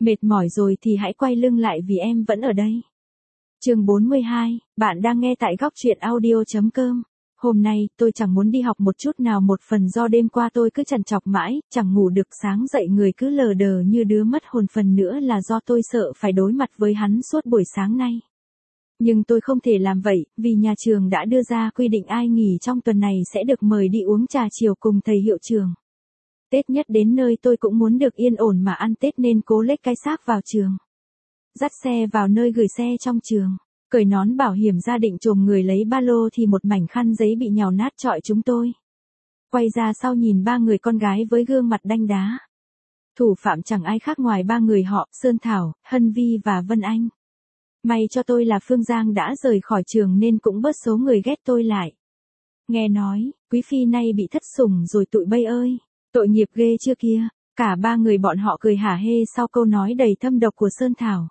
Mệt mỏi rồi thì hãy quay lưng lại vì em vẫn ở đây. Chương 42, bạn đang nghe tại góc truyện audio.com. Hôm nay, tôi chẳng muốn đi học một chút nào, một phần do đêm qua tôi cứ trằn trọc mãi, chẳng ngủ được, sáng dậy người cứ lờ đờ như đứa mất hồn, phần nữa là do tôi sợ phải đối mặt với hắn suốt buổi sáng nay. Nhưng tôi không thể làm vậy, vì nhà trường đã đưa ra quy định ai nghỉ trong tuần này sẽ được mời đi uống trà chiều cùng thầy hiệu trưởng. Tết nhất đến nơi tôi cũng muốn được yên ổn mà ăn Tết nên cố lết cái xác vào trường. Dắt xe vào nơi gửi xe trong trường, cởi nón bảo hiểm ra định chồm người lấy ba lô thì một mảnh khăn giấy bị nhào nát trọi chúng tôi. Quay ra sau nhìn ba người con gái với gương mặt đanh đá. Thủ phạm chẳng ai khác ngoài ba người họ, Sơn Thảo, Hân Vi và Vân Anh. May cho tôi là Phương Giang đã rời khỏi trường nên cũng bớt số người ghét tôi lại. Nghe nói, Quý Phi nay bị thất sủng rồi tụi bay ơi, tội nghiệp ghê chưa kia. Cả ba người bọn họ cười hả hê sau câu nói đầy thâm độc của Sơn Thảo.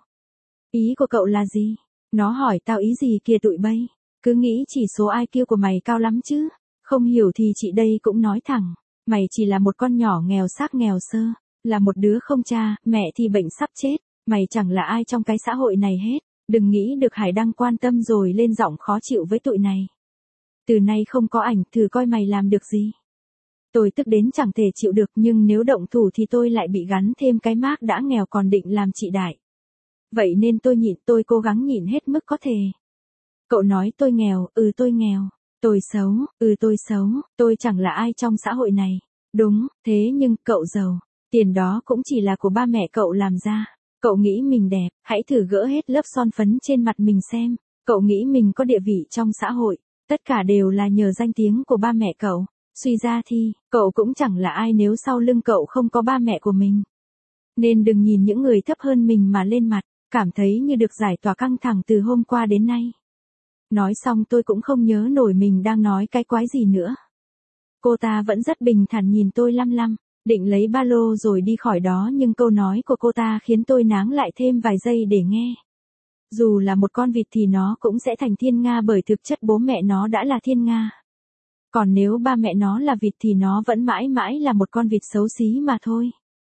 Ý của cậu là gì? Nó hỏi tao ý gì kìa tụi bay? Cứ nghĩ chỉ số IQ của mày cao lắm chứ. Không hiểu thì chị đây cũng nói thẳng. Mày chỉ là một con nhỏ nghèo xác nghèo sơ. Là một đứa không cha, mẹ thì bệnh sắp chết. Mày chẳng là ai trong cái xã hội này hết. Đừng nghĩ được Hải Đăng quan tâm rồi lên giọng khó chịu với tụi này. Từ nay không có ảnh, thử coi mày làm được gì. Tôi tức đến chẳng thể chịu được, nhưng nếu động thủ thì tôi lại bị gắn thêm cái mác đã nghèo còn định làm chị đại. Vậy nên tôi nhịn, tôi cố gắng nhịn hết mức có thể. Cậu nói tôi nghèo, tôi nghèo. Tôi xấu, tôi xấu, tôi chẳng là ai trong xã hội này. Đúng, thế nhưng cậu giàu. Tiền đó cũng chỉ là của ba mẹ cậu làm ra. Cậu nghĩ mình đẹp, hãy thử gỡ hết lớp son phấn trên mặt mình xem. Cậu nghĩ mình có địa vị trong xã hội. Tất cả đều là nhờ danh tiếng của ba mẹ cậu. Suy ra thì, cậu cũng chẳng là ai nếu sau lưng cậu không có ba mẹ của mình. Nên đừng nhìn những người thấp hơn mình mà lên mặt, cảm thấy như được giải tỏa căng thẳng từ hôm qua đến nay. Nói xong tôi cũng không nhớ nổi mình đang nói cái quái gì nữa. Cô ta vẫn rất bình thản nhìn tôi lăm lăm, định lấy ba lô rồi đi khỏi đó, nhưng câu nói của cô ta khiến tôi náng lại thêm vài giây để nghe. Dù là một con vịt thì nó cũng sẽ thành thiên nga, bởi thực chất bố mẹ nó đã là thiên nga. Còn nếu ba mẹ nó là vịt thì nó vẫn mãi mãi là một con vịt xấu xí mà thôi.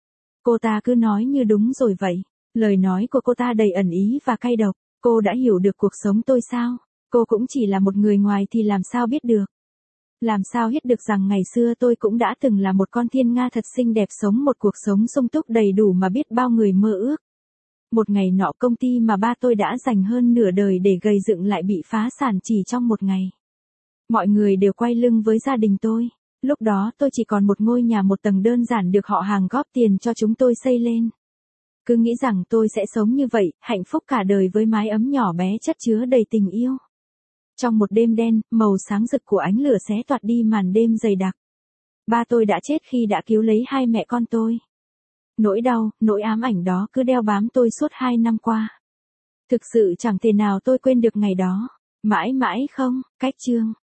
Cô ta cứ nói như đúng rồi vậy. Lời nói của cô ta đầy ẩn ý và cay độc. Cô đã hiểu được cuộc sống tôi sao? Cô cũng chỉ là một người ngoài thì làm sao biết được? Làm sao biết được rằng ngày xưa tôi cũng đã từng là một con thiên nga thật xinh đẹp, sống một cuộc sống sung túc đầy đủ mà biết bao người mơ ước. Một ngày nọ, công ty mà ba tôi đã dành hơn nửa đời để gây dựng lại bị phá sản chỉ trong một ngày. Mọi người đều quay lưng với gia đình tôi. Lúc đó tôi chỉ còn một ngôi nhà một tầng đơn giản được họ hàng góp tiền cho chúng tôi xây lên. Cứ nghĩ rằng tôi sẽ sống như vậy, hạnh phúc cả đời với mái ấm nhỏ bé chất chứa đầy tình yêu. Trong một đêm đen, màu sáng rực của ánh lửa xé toạc đi màn đêm dày đặc. Ba tôi đã chết khi đã cứu lấy hai mẹ con tôi. Nỗi đau, nỗi ám ảnh đó cứ đeo bám tôi suốt 2 năm qua. Thực sự chẳng thể nào tôi quên được ngày đó. Mãi mãi không, cách chương.